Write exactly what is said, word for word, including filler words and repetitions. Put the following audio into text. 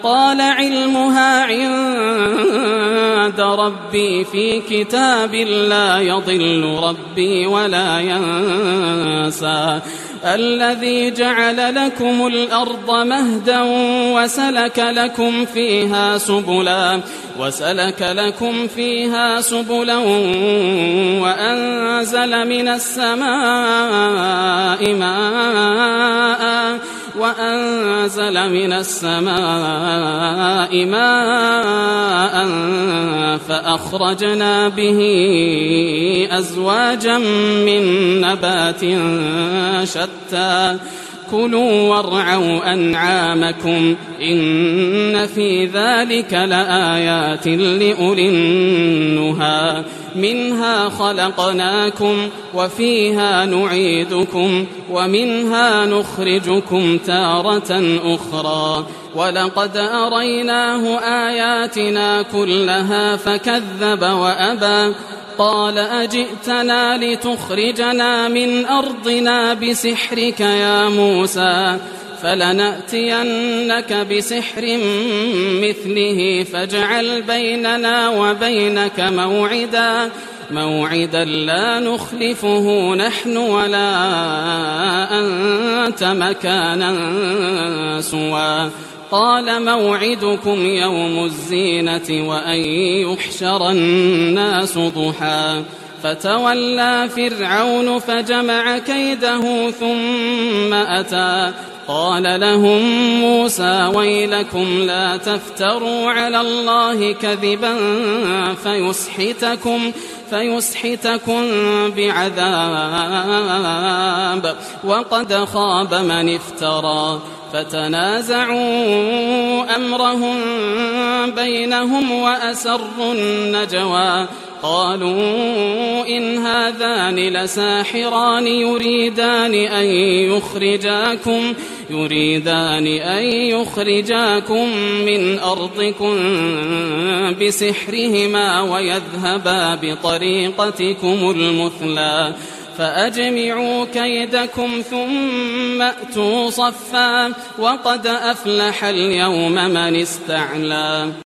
قال علمها عند ربي في كتاب لا يضل ربي ولا ينسى الذي جعل لكم الأرض مهدا وسلك لكم فيها سبلا وسلك لكم فيها سبلا وأنزل من السماء ماء وأنزل من السماء ماء فأخرجنا به أزواجا من نبات شتى كلوا وارعوا أنعامكم إن في ذلك لآيات لأولي النهى منها خلقناكم وفيها نعيدكم ومنها نخرجكم تارة أخرى ولقد أريناه آياتنا كلها فكذب وأبى قال أجئتنا لتخرجنا من أرضنا بسحرك يا موسى فلنأتينك بسحر مثله فاجعل بيننا وبينك موعدا موعدا لا نخلفه نحن ولا أنت مكانا سوى قال موعدكم يوم الزينة وأن يحشر الناس ضحى فتولى فرعون فجمع كيده ثم أتى قال لهم موسى ويلكم لا تفتروا على الله كذبا فيسحتكم فيسحتكم بعذاب وقد خاب من افترى فتنازعوا أمرهم بينهم وأسروا النجوى قالوا إن هذان لساحران يريدان أن يخرجاكم يريدان أن يخرجاكم من أرضكم بسحرهما ويذهبا بطريقتكم المثلى فأجمعوا كيدكم ثم أتوا صفا وقد أفلح اليوم من استعلى.